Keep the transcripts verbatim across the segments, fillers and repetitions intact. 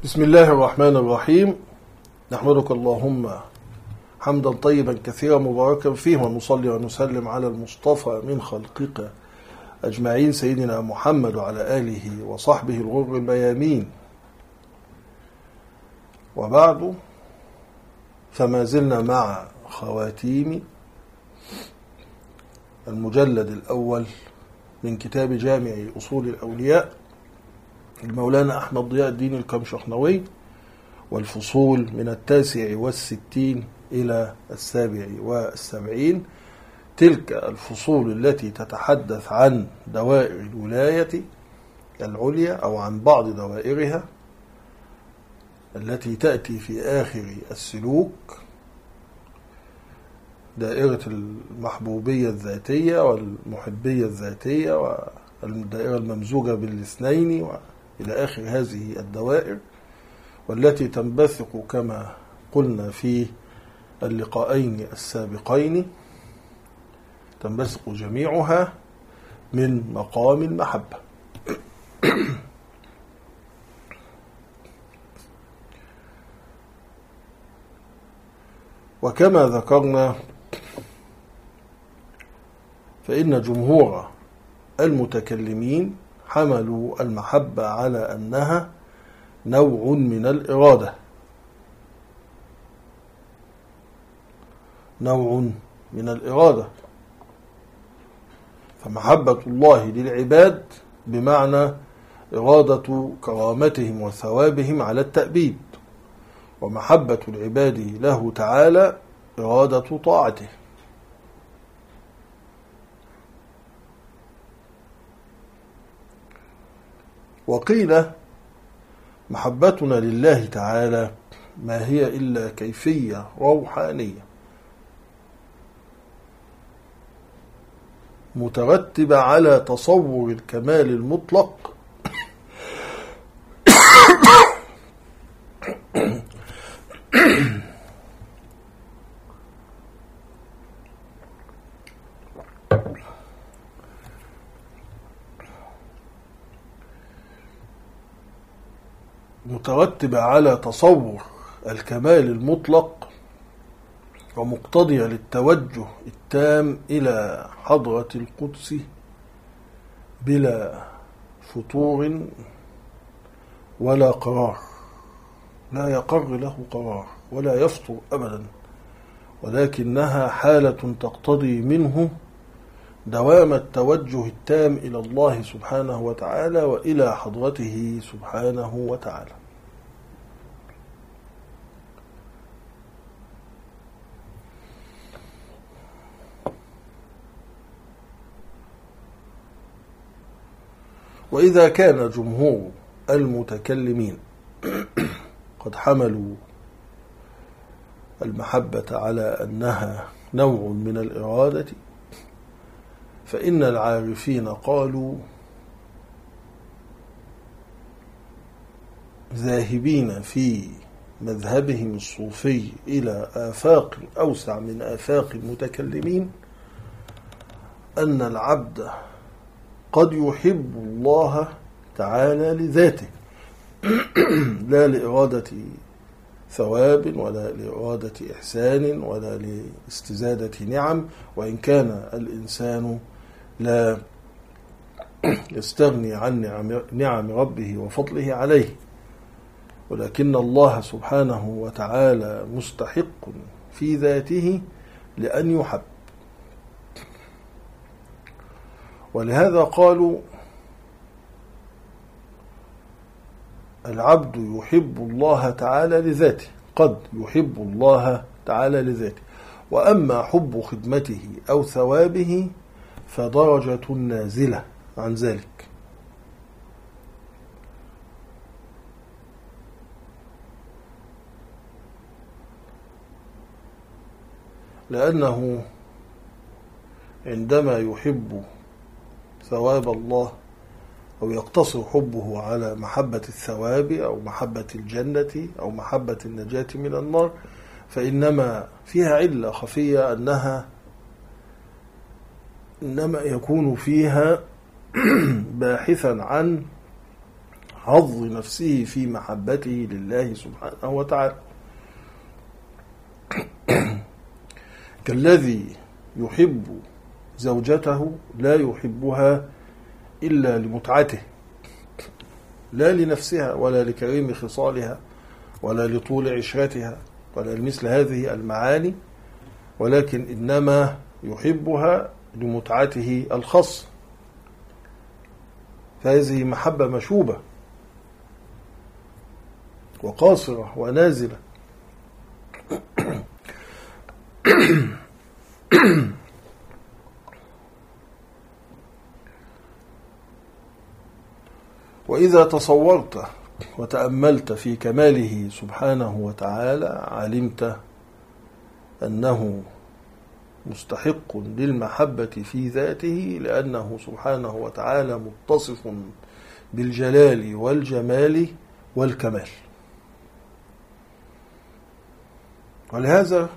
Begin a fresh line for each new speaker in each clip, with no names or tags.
بسم الله الرحمن الرحيم. نحمدك اللهم حمدا طيبا كثيرا مباركا فيه، ونصلي ونسلم على المصطفى من خلقك أجمعين سيدنا محمد وعلى آله وصحبه الغر الميامين. وبعد، فما زلنا مع خواتيم المجلد الأول من كتاب جامع أصول الأولياء المولانا أحمد ضياء الدين الكمشخنوي، والفصول من التاسع والستين إلى السابع والسبعين. تلك الفصول التي تتحدث عن دوائر الولاية العليا أو عن بعض دوائرها التي تأتي في آخر السلوك، دائرة المحبوبية الذاتية والمحبية الذاتية والدائرة الممزوجة بالاثنين وإلى آخر هذه الدوائر، والتي تنبثق كما قلنا في اللقاءين السابقين، تنبثق جميعها من مقام المحبة. وكما ذكرنا فإن جمهور المتكلمين حملوا المحبة على أنها نوع من الإرادة، نوع من الإرادة فمحبة الله للعباد بمعنى إرادة كرامتهم وثوابهم على التأبيد، ومحبة العباد له تعالى إرادة طاعته. وقيل محبتنا لله تعالى ما هي إلا كيفية روحانية مترتبة على تصور الكمال المطلق مترتبة على تصور الكمال المطلق ومقتضية للتوجه التام إلى حضرة القدس بلا فتور ولا قرار، لا يقر له قرار ولا يفطر أبدا، ولكنها حالة تقتضي منه دوام التوجه التام إلى الله سبحانه وتعالى وإلى حضرته سبحانه وتعالى. وإذا كان جمهور المتكلمين قد حملوا المحبة على أنها نوع من الإرادة، فإن العارفين قالوا ذاهبين في مذهبهم الصوفي إلى آفاق أوسع من آفاق المتكلمين أن العبد قد يحب الله تعالى لذاته، لا لإرادة ثواب ولا لإرادة إحسان ولا لاستزادة نعم، وإن كان الإنسان لا يستغني عن نعم ربه وفضله عليه، ولكن الله سبحانه وتعالى مستحق في ذاته لأن يحب. ولهذا قالوا العبد يحب الله تعالى لذاته، قد يحب الله تعالى لذاته، وأما حب خدمته أو ثوابه فدرجة نازلة عن ذلك. لأنه عندما يحب ثواب الله أو يقتصر حبه على محبة الثواب أو محبة الجنة أو محبة النجاة من النار، فإنما فيها علة خفية أنها إنما يكون فيها باحثا عن حظ نفسه في محبته لله سبحانه وتعالى، كالذي يحب زوجته لا يحبها إلا لمتعته، لا لنفسها ولا لكريم خصالها ولا لطول عشرتها ولا لمثل هذه المعاني، ولكن إنما يحبها لمتعته الخاصة. فهذه محبة مشوبة وقاصرة ونازلة. وإذا تصورت وتأملت في كماله سبحانه وتعالى علمت أنه مستحق للمحبة في ذاته، لأنه سبحانه وتعالى متصف بالجلال والجمال والكمال. ولهذا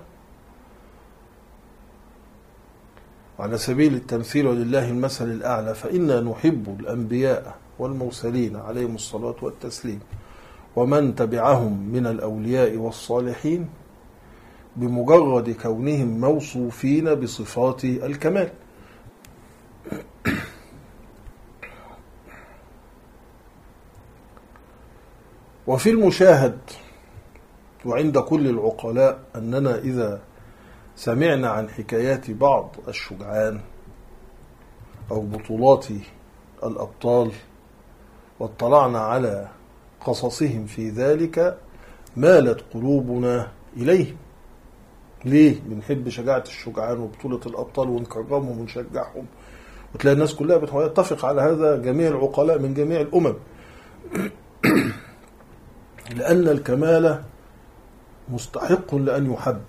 على سبيل التمثيل ولله المثل الأعلى فإنا نحب الأنبياء والمرسلين عليهم الصلاة والتسليم ومن تبعهم من الأولياء والصالحين بمجرد كونهم موصوفين بصفات الكمال. وفي المشاهد وعند كل العقلاء أننا إذا سمعنا عن حكايات بعض الشجعان أو بطولات الأبطال واطلعنا على قصصهم في ذلك مالت قلوبنا إليه. ليه؟ بنحب شجاعة الشجعان وبطولة الأبطال ونكرمهم ونشجعهم، وتلاقي الناس كلها بتتفق على هذا، جميع العقلاء من جميع الأمم، لأن الكمال مستحق لأن يحب.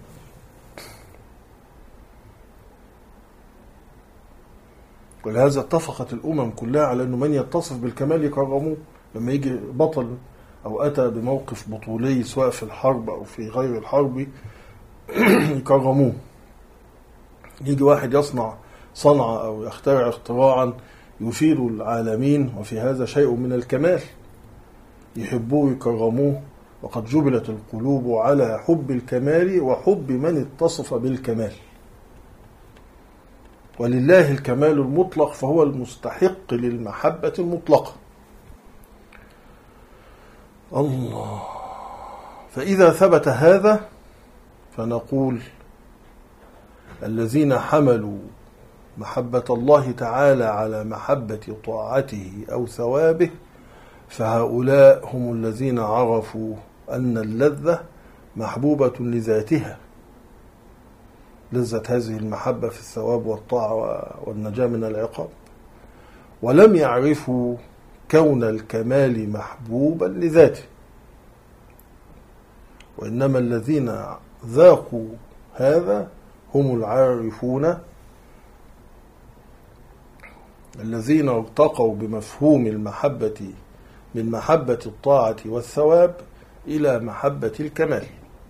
ولهذا اتفقت الأمم كلها على أنه من يتصف بالكمال يكرموه. لما يجي بطل أو أتى بموقف بطولي سواء في الحرب أو في غير الحرب يكرموه. يجي واحد يصنع صنعة أو يخترع اختراعا يثير العالمين وفي هذا شيء من الكمال، يحبوه يكرموه. وقد جبلت القلوب على حب الكمال وحب من اتصف بالكمال. ولله الكمال المطلق فهو المستحق للمحبة المطلقة. الله. فإذا ثبت هذا فنقول الذين حملوا محبة الله تعالى على محبة طاعته أو ثوابه فهؤلاء هم الذين عرفوا أن اللذة محبوبة لذاتها، لذة هذه المحبة في الثواب والطاعة والنجاة من العقاب، ولم يعرفوا كون الكمال محبوبا لذاته. وإنما الذين ذاقوا هذا هم العارفون الذين ارتقوا بمفهوم المحبة من محبة الطاعة والثواب إلى محبة الكمال.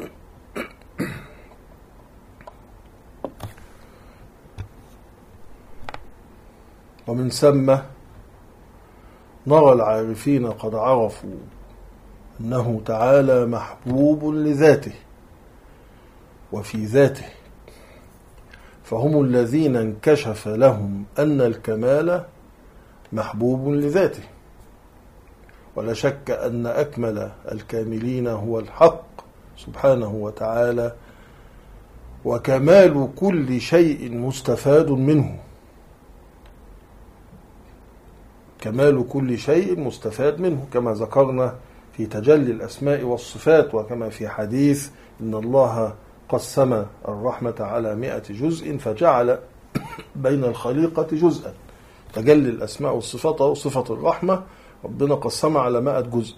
ومن ثم نرى العارفين قد عرفوا أنه تعالى محبوب لذاته وفي ذاته، فهم الذين انكشف لهم أن الكمال محبوب لذاته. ولا شك أن أكمل الكاملين هو الحق سبحانه وتعالى، وكمال كل شيء مستفاد منه. كمال كل شيء مستفاد منه كما ذكرنا في تجلي الأسماء والصفات، وكما في حديث إن الله قسم الرحمة على مئة جزء فجعل بين الخليقة جزءا. تجلي الأسماء والصفات وصفة الرحمة ربنا قسم على مئة جزء،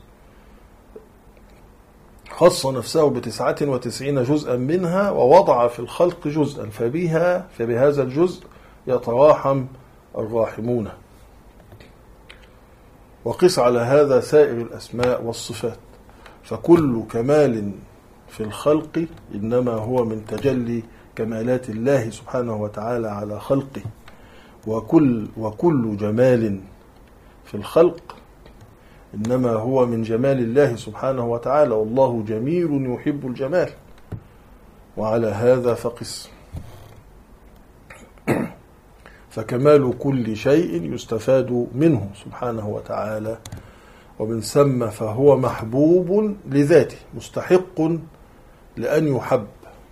خص نفسه بتسعة وتسعين جزءا منها ووضع في الخلق جزءا، فبها فبهذا الجزء يتراحم الراحمون. وقس على هذا سائر الأسماء والصفات، فكل كمال في الخلق إنما هو من تجلي كمالات الله سبحانه وتعالى على خلقه، وكل, وكل جمال في الخلق إنما هو من جمال الله سبحانه وتعالى، والله جميل يحب الجمال، وعلى هذا فقس. فكمال كل شيء يستفاد منه سبحانه وتعالى، ومن ثم فهو محبوب لذاته، مستحق لأن يحب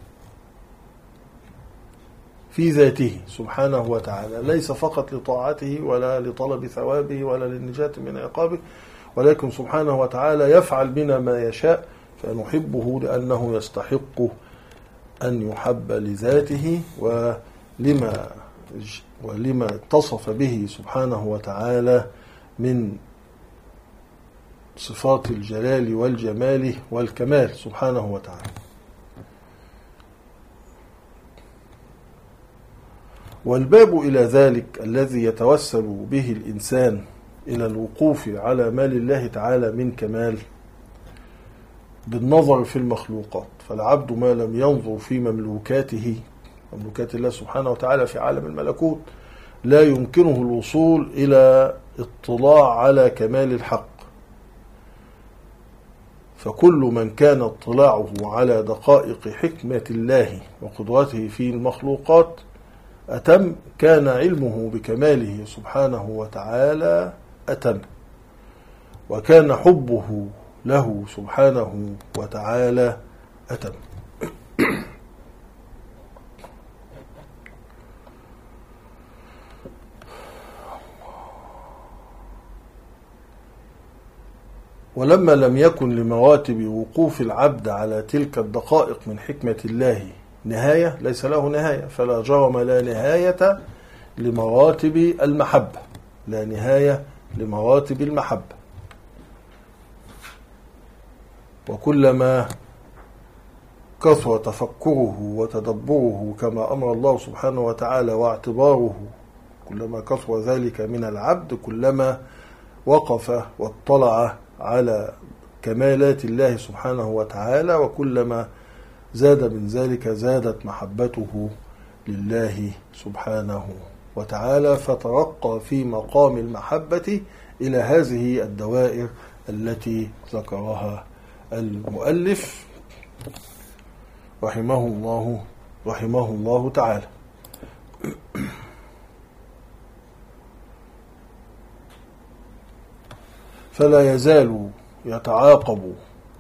في ذاته سبحانه وتعالى، ليس فقط لطاعته ولا لطلب ثوابه ولا للنجاة من عقابه، ولكن سبحانه وتعالى يفعل بنا ما يشاء، فنحبه لأنه يستحق أن يحب لذاته ولما ولما اتصف به سبحانه وتعالى من صفات الجلال والجمال والكمال سبحانه وتعالى. والباب إلى ذلك الذي يتوسل به الإنسان إلى الوقوف على ما لله تعالى من كمال بالنظر في المخلوقات، فالعبد ما لم ينظر في مملوكاته، مملوكات الله سبحانه وتعالى في عالم الملكوت، لا يمكنه الوصول إلى اطلاع على كمال الحق. فكل من كان اطلاعه على دقائق حكمة الله وقدرته في المخلوقات أتم، كان علمه بكماله سبحانه وتعالى أتم، وكان حبه له سبحانه وتعالى أتم. ولما لم يكن لمراتب وقوف العبد على تلك الدقائق من حكمة الله نهاية، ليس له نهاية، فلا جرم لا نهاية لمراتب المحبة، لا نهاية لمراتب المحبة. وكلما كثر تفكره وتدبره كما أمر الله سبحانه وتعالى واعتباره، كلما كثر ذلك من العبد، كلما وقف واطلع على كمالات الله سبحانه وتعالى، وكلما زاد من ذلك زادت محبته لله سبحانه وتعالى، فترقى في مقام المحبة إلى هذه الدوائر التي ذكرها المؤلف رحمه الله رحمه الله تعالى. فلا يزال يتعاقب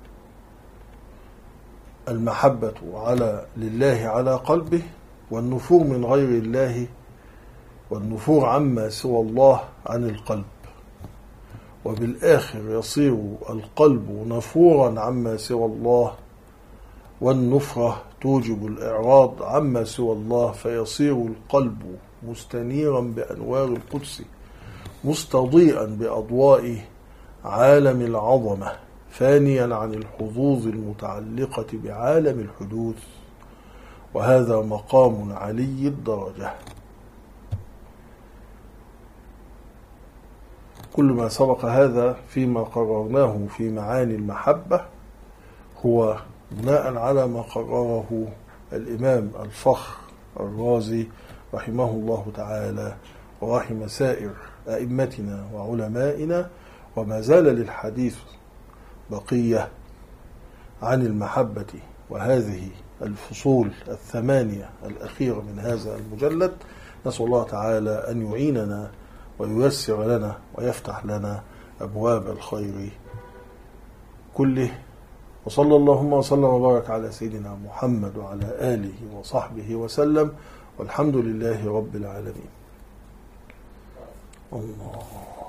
المحبة على لله على قلبه، والنفور من غير الله والنفور عما سوى الله عن القلب، وبالآخر يصير القلب نفورا عما سوى الله، والنفرة توجب الإعراض عما سوى الله، فيصير القلب مستنيرا بأنوار القدس، مستضيئا بأضواء عالم العظمة، فانيا عن الحظوظ المتعلقة بعالم الحدوث، وهذا مقام علي الدرجة. كل ما سبق هذا فيما قررناه في معاني المحبة هو بناء على ما قرره الإمام الفخر الرازي رحمه الله تعالى، ورحم سائر أئمتنا وعلمائنا. وما زال للحديث بقية عن المحبة وهذه الفصول الثمانية الأخيرة من هذا المجلد. نسأل الله تعالى أن يعيننا وييسر لنا ويفتح لنا أبواب الخير كله. وصلى اللهم وسلم وبارك على سيدنا محمد وعلى آله وصحبه وسلم، والحمد لله رب العالمين. الله